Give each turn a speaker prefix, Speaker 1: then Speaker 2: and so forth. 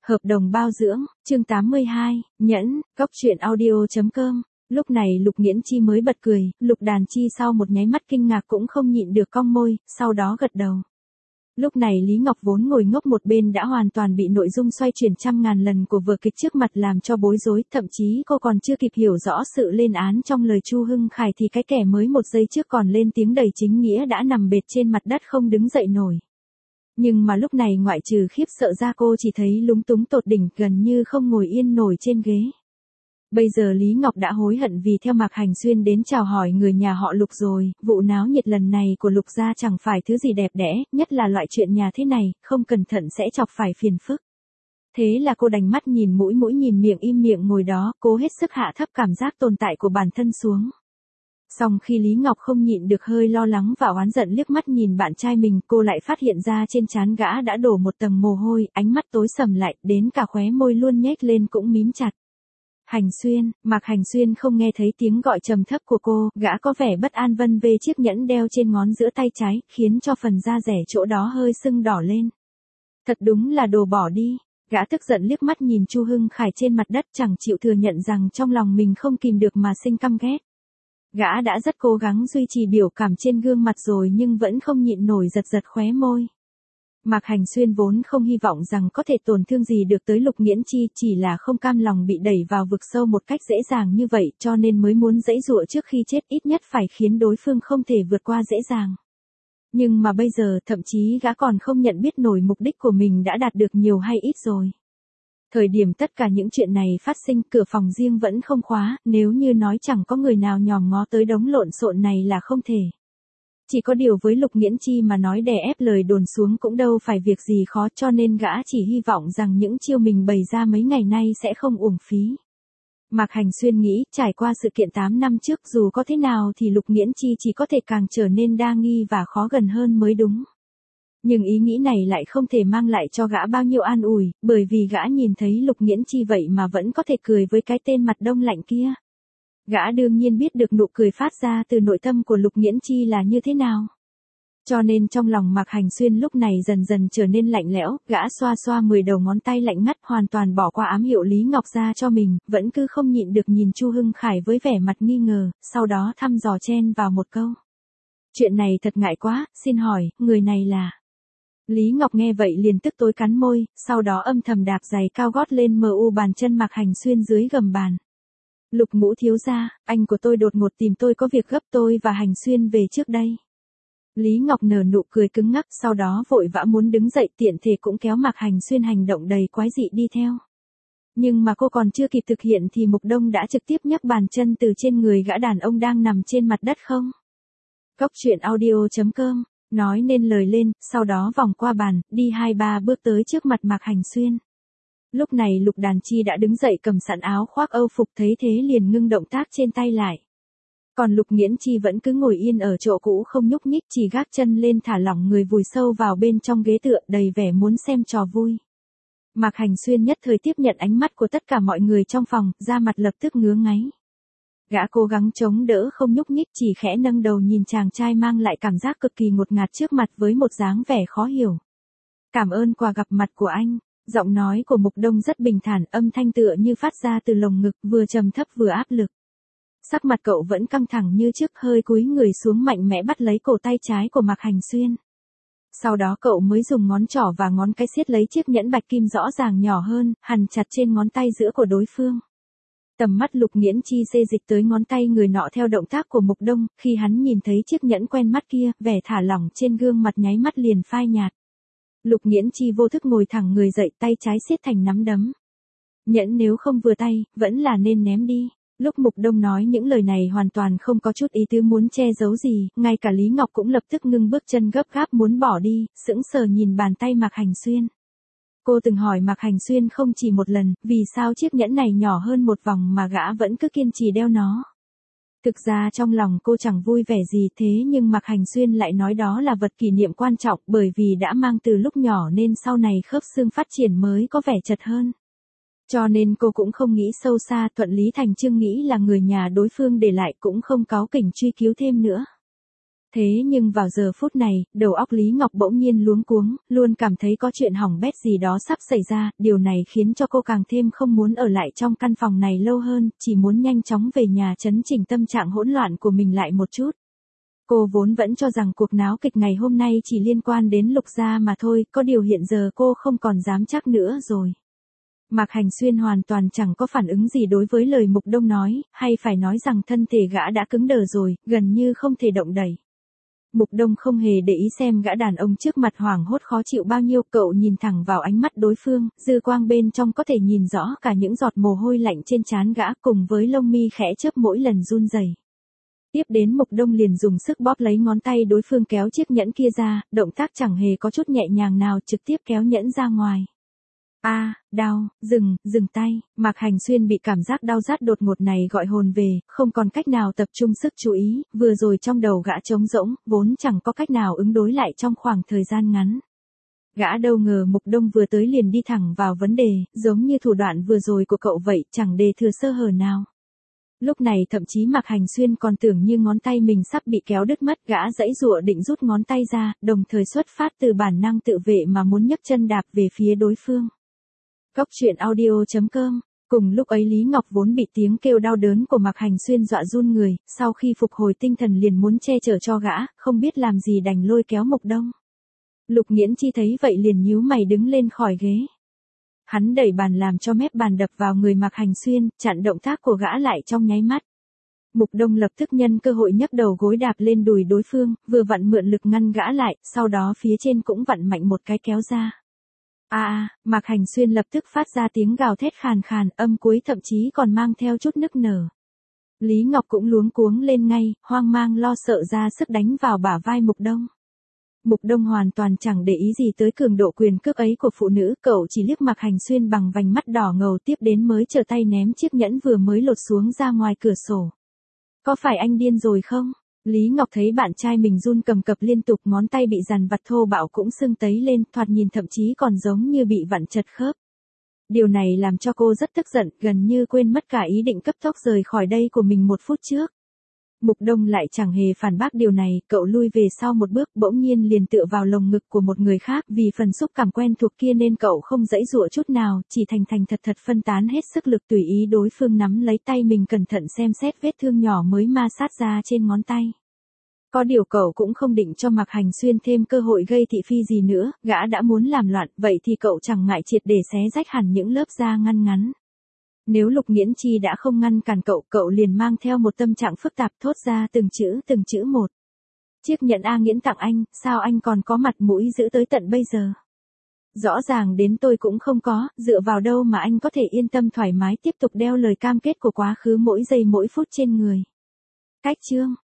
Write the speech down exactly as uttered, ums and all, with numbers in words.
Speaker 1: Hợp đồng bao dưỡng, chương tám mươi hai, nhẫn, góc truyện audio.com. Lúc này Lục Nghiễn Chi mới bật cười, Lục Đàn Chi sau một nháy mắt kinh ngạc cũng không nhịn được cong môi, sau đó gật đầu. Lúc này Lý Ngọc vốn ngồi ngốc một bên đã hoàn toàn bị nội dung xoay chuyển trăm ngàn lần của vở kịch trước mặt làm cho bối rối, thậm chí cô còn chưa kịp hiểu rõ sự lên án trong lời Chu Hưng Khải thì cái kẻ mới một giây trước còn lên tiếng đầy chính nghĩa đã nằm bệt trên mặt đất không đứng dậy nổi. Nhưng mà lúc này ngoại trừ khiếp sợ ra cô chỉ thấy lúng túng tột đỉnh, gần như không ngồi yên nổi trên ghế. Bây giờ Lý Ngọc đã hối hận vì theo Mạc Hành Xuyên đến chào hỏi người nhà họ Lục rồi, vụ náo nhiệt lần này của Lục gia chẳng phải thứ gì đẹp đẽ, nhất là loại chuyện nhà thế này, không cẩn thận sẽ chọc phải phiền phức. Thế là cô đành mắt nhìn mũi mũi nhìn miệng im miệng ngồi đó, cố hết sức hạ thấp cảm giác tồn tại của bản thân xuống. Song khi Lý Ngọc không nhịn được hơi lo lắng và oán giận liếc mắt nhìn bạn trai mình, cô lại phát hiện ra trên trán gã đã đổ một tầng mồ hôi, ánh mắt tối sầm lại, đến cả khóe môi luôn nhếch lên cũng mím chặt. Hành Xuyên, Mạc Hành Xuyên không nghe thấy tiếng gọi trầm thấp của cô, gã có vẻ bất an vân vê chiếc nhẫn đeo trên ngón giữa tay trái, khiến cho phần da rẻ chỗ đó hơi sưng đỏ lên. Thật đúng là đồ bỏ đi. Gã tức giận liếc mắt nhìn Chu Hưng Khải trên mặt đất, chẳng chịu thừa nhận rằng trong lòng mình không kìm được mà sinh căm ghét. Gã đã rất cố gắng duy trì biểu cảm trên gương mặt rồi nhưng vẫn không nhịn nổi giật giật khóe môi. Mạc Hành Xuyên vốn không hy vọng rằng có thể tổn thương gì được tới Lục Nghiễn Chi, chỉ là không cam lòng bị đẩy vào vực sâu một cách dễ dàng như vậy, cho nên mới muốn giãy giụa trước khi chết, ít nhất phải khiến đối phương không thể vượt qua dễ dàng. Nhưng mà bây giờ thậm chí gã còn không nhận biết nổi mục đích của mình đã đạt được nhiều hay ít rồi. Thời điểm tất cả những chuyện này phát sinh, cửa phòng riêng vẫn không khóa, nếu như nói chẳng có người nào nhòm ngó tới đống lộn xộn này là không thể. Chỉ có điều với Lục Nghiễn Chi mà nói đè ép lời đồn xuống cũng đâu phải việc gì khó, cho nên gã chỉ hy vọng rằng những chiêu mình bày ra mấy ngày nay sẽ không uổng phí. Mạc Hành Xuyên nghĩ, trải qua sự kiện tám năm trước dù có thế nào thì Lục Nghiễn Chi chỉ có thể càng trở nên đa nghi và khó gần hơn mới đúng. Nhưng ý nghĩ này lại không thể mang lại cho gã bao nhiêu an ủi, bởi vì gã nhìn thấy Lục Nghiễn Chi vậy mà vẫn có thể cười với cái tên mặt đông lạnh kia. Gã đương nhiên biết được nụ cười phát ra từ nội tâm của Lục Nghiễn Chi là như thế nào. Cho nên trong lòng Mạc Hành Xuyên lúc này dần dần trở nên lạnh lẽo, gã xoa xoa mười đầu ngón tay lạnh ngắt, hoàn toàn bỏ qua ám hiệu Lý Ngọc ra cho mình, vẫn cứ không nhịn được nhìn Chu Hưng Khải với vẻ mặt nghi ngờ, sau đó thăm dò chen vào một câu. Chuyện này thật ngại quá, xin hỏi, người này là... Lý Ngọc nghe vậy liền tức tối cắn môi, sau đó âm thầm đạp giày cao gót lên mờ u bàn chân Mạc Hành Xuyên dưới gầm bàn. Lục Ngũ thiếu gia, anh của tôi đột ngột tìm tôi có việc gấp, tôi và Hành Xuyên về trước đây. Lý Ngọc nở nụ cười cứng ngắc, sau đó vội vã muốn đứng dậy, tiện thể cũng kéo Mạc Hành Xuyên hành động đầy quái dị đi theo. Nhưng mà cô còn chưa kịp thực hiện thì Mục Đông đã trực tiếp nhấc bàn chân từ trên người gã đàn ông đang nằm trên mặt đất không. Góc truyện audio.com. Nói nên lời lên, sau đó vòng qua bàn, đi hai ba bước tới trước mặt Mạc Hành Xuyên. Lúc này Lục Đàn Chi đã đứng dậy cầm sẵn áo khoác Âu phục, thấy thế liền ngưng động tác trên tay lại. Còn Lục Nghiễn Chi vẫn cứ ngồi yên ở chỗ cũ không nhúc nhích, chỉ gác chân lên thả lỏng người vùi sâu vào bên trong ghế tựa, đầy vẻ muốn xem trò vui. Mạc Hành Xuyên nhất thời tiếp nhận ánh mắt của tất cả mọi người trong phòng, da mặt lập tức ngứa ngáy. Gã cố gắng chống đỡ không nhúc nhích, chỉ khẽ nâng đầu nhìn chàng trai mang lại cảm giác cực kỳ ngột ngạt trước mặt với một dáng vẻ khó hiểu. Cảm ơn quà gặp mặt của anh. Giọng nói của Mục Đông rất bình thản, âm thanh tựa như phát ra từ lồng ngực, vừa trầm thấp vừa áp lực. Sắc mặt cậu vẫn căng thẳng như trước, hơi cúi người xuống mạnh mẽ bắt lấy cổ tay trái của Mạc Hành Xuyên. Sau đó cậu mới dùng ngón trỏ và ngón cái siết lấy chiếc nhẫn bạch kim rõ ràng nhỏ hơn, hằn chặt trên ngón tay giữa của đối phương. Tầm mắt Lục Nghiễn Chi xê dịch tới ngón tay người nọ theo động tác của Mục Đông, khi hắn nhìn thấy chiếc nhẫn quen mắt kia, vẻ thả lỏng trên gương mặt nháy mắt liền phai nhạt. Lục Nghiễn Chi vô thức ngồi thẳng người dậy, tay trái siết thành nắm đấm. Nhẫn nếu không vừa tay, vẫn là nên ném đi. Lúc Mục Đông nói những lời này hoàn toàn không có chút ý tứ muốn che giấu gì, ngay cả Lý Ngọc cũng lập tức ngưng bước chân gấp gáp muốn bỏ đi, sững sờ nhìn bàn tay Mạc Hành Xuyên. Cô từng hỏi Mạc Hành Xuyên không chỉ một lần, vì sao chiếc nhẫn này nhỏ hơn một vòng mà gã vẫn cứ kiên trì đeo nó. Thực ra trong lòng cô chẳng vui vẻ gì, thế nhưng Mạc Hành Xuyên lại nói đó là vật kỷ niệm quan trọng, bởi vì đã mang từ lúc nhỏ nên sau này khớp xương phát triển mới có vẻ chật hơn. Cho nên cô cũng không nghĩ sâu xa, thuận lý thành chương nghĩ là người nhà đối phương để lại, cũng không cáu kỉnh truy cứu thêm nữa. Thế nhưng vào giờ phút này, đầu óc Lý Ngọc bỗng nhiên luống cuống, luôn cảm thấy có chuyện hỏng bét gì đó sắp xảy ra, điều này khiến cho cô càng thêm không muốn ở lại trong căn phòng này lâu hơn, chỉ muốn nhanh chóng về nhà chấn chỉnh tâm trạng hỗn loạn của mình lại một chút. Cô vốn vẫn cho rằng cuộc náo kịch ngày hôm nay chỉ liên quan đến Lục gia mà thôi, có điều hiện giờ cô không còn dám chắc nữa rồi. Mạc Hành Xuyên hoàn toàn chẳng có phản ứng gì đối với lời Mục Đông nói, hay phải nói rằng thân thể gã đã cứng đờ rồi, gần như không thể động đậy. Mục Đông không hề để ý xem gã đàn ông trước mặt hoảng hốt khó chịu bao nhiêu, cậu nhìn thẳng vào ánh mắt đối phương, dư quang bên trong có thể nhìn rõ cả những giọt mồ hôi lạnh trên trán gã cùng với lông mi khẽ chớp mỗi lần run rẩy. Tiếp đến Mục Đông liền dùng sức bóp lấy ngón tay đối phương kéo chiếc nhẫn kia ra, động tác chẳng hề có chút nhẹ nhàng nào, trực tiếp kéo nhẫn ra ngoài. A, à, đau, dừng, dừng tay, Mạc Hành Xuyên bị cảm giác đau rát đột ngột này gọi hồn về, không còn cách nào tập trung sức chú ý, vừa rồi trong đầu gã trống rỗng, vốn chẳng có cách nào ứng đối lại trong khoảng thời gian ngắn. Gã đâu ngờ Mục Đông vừa tới liền đi thẳng vào vấn đề, giống như thủ đoạn vừa rồi của cậu vậy, chẳng đề thừa sơ hở nào. Lúc này thậm chí Mạc Hành Xuyên còn tưởng như ngón tay mình sắp bị kéo đứt mất, gã giãy giụa định rút ngón tay ra, đồng thời xuất phát từ bản năng tự vệ mà muốn nhấc chân đạp về phía đối phương. Cốc truyện audio chấm com. Cùng lúc ấy Lý Ngọc vốn bị tiếng kêu đau đớn của Mạc Hành Xuyên dọa run người, sau khi phục hồi tinh thần liền muốn che chở cho gã, không biết làm gì đành lôi kéo Mục Đông. Lục Nghiễn Chi thấy vậy liền nhíu mày đứng lên khỏi ghế. Hắn đẩy bàn làm cho mép bàn đập vào người Mạc Hành Xuyên, chặn động tác của gã lại trong nháy mắt. Mục Đông lập tức nhân cơ hội nhấc đầu gối đạp lên đùi đối phương, vừa vặn mượn lực ngăn gã lại, sau đó phía trên cũng vặn mạnh một cái kéo ra. A a, Mạc Hành Xuyên lập tức phát ra tiếng gào thét khàn khàn, âm cuối thậm chí còn mang theo chút nức nở. Lý Ngọc cũng luống cuống lên ngay, hoang mang lo sợ ra sức đánh vào bả vai Mục Đông. Mục Đông hoàn toàn chẳng để ý gì tới cường độ quyền cước ấy của phụ nữ, cậu chỉ liếc Mạc Hành Xuyên bằng vành mắt đỏ ngầu, tiếp đến mới trở tay ném chiếc nhẫn vừa mới lột xuống ra ngoài cửa sổ. Có phải anh điên rồi không? Lý Ngọc thấy bạn trai mình run cầm cập liên tục, ngón tay bị dằn vặt thô bạo cũng sưng tấy lên, thoạt nhìn thậm chí còn giống như bị vặn chật khớp. Điều này làm cho cô rất tức giận, gần như quên mất cả ý định cấp tốc rời khỏi đây của mình một phút trước. Mục Đông lại chẳng hề phản bác điều này, cậu lui về sau một bước, bỗng nhiên liền tựa vào lồng ngực của một người khác, vì phần xúc cảm quen thuộc kia nên cậu không giãy giụa chút nào, chỉ thành thành thật thật phân tán hết sức lực tùy ý đối phương nắm lấy tay mình, cẩn thận xem xét vết thương nhỏ mới ma sát ra trên ngón tay. Có điều cậu cũng không định cho Mạc Hành Xuyên thêm cơ hội gây thị phi gì nữa, gã đã muốn làm loạn, vậy thì cậu chẳng ngại triệt để xé rách hẳn những lớp da ngăn ngắn. Nếu Lục Nghiễn Chi đã không ngăn cản cậu, cậu liền mang theo một tâm trạng phức tạp thốt ra từng chữ từng chữ một. Chiếc nhẫn A Nghiễn tặng anh, sao anh còn có mặt mũi giữ tới tận bây giờ? Rõ ràng đến tôi cũng không có, dựa vào đâu mà anh có thể yên tâm thoải mái tiếp tục đeo lời cam kết của quá khứ mỗi giây mỗi phút trên người. Cách chương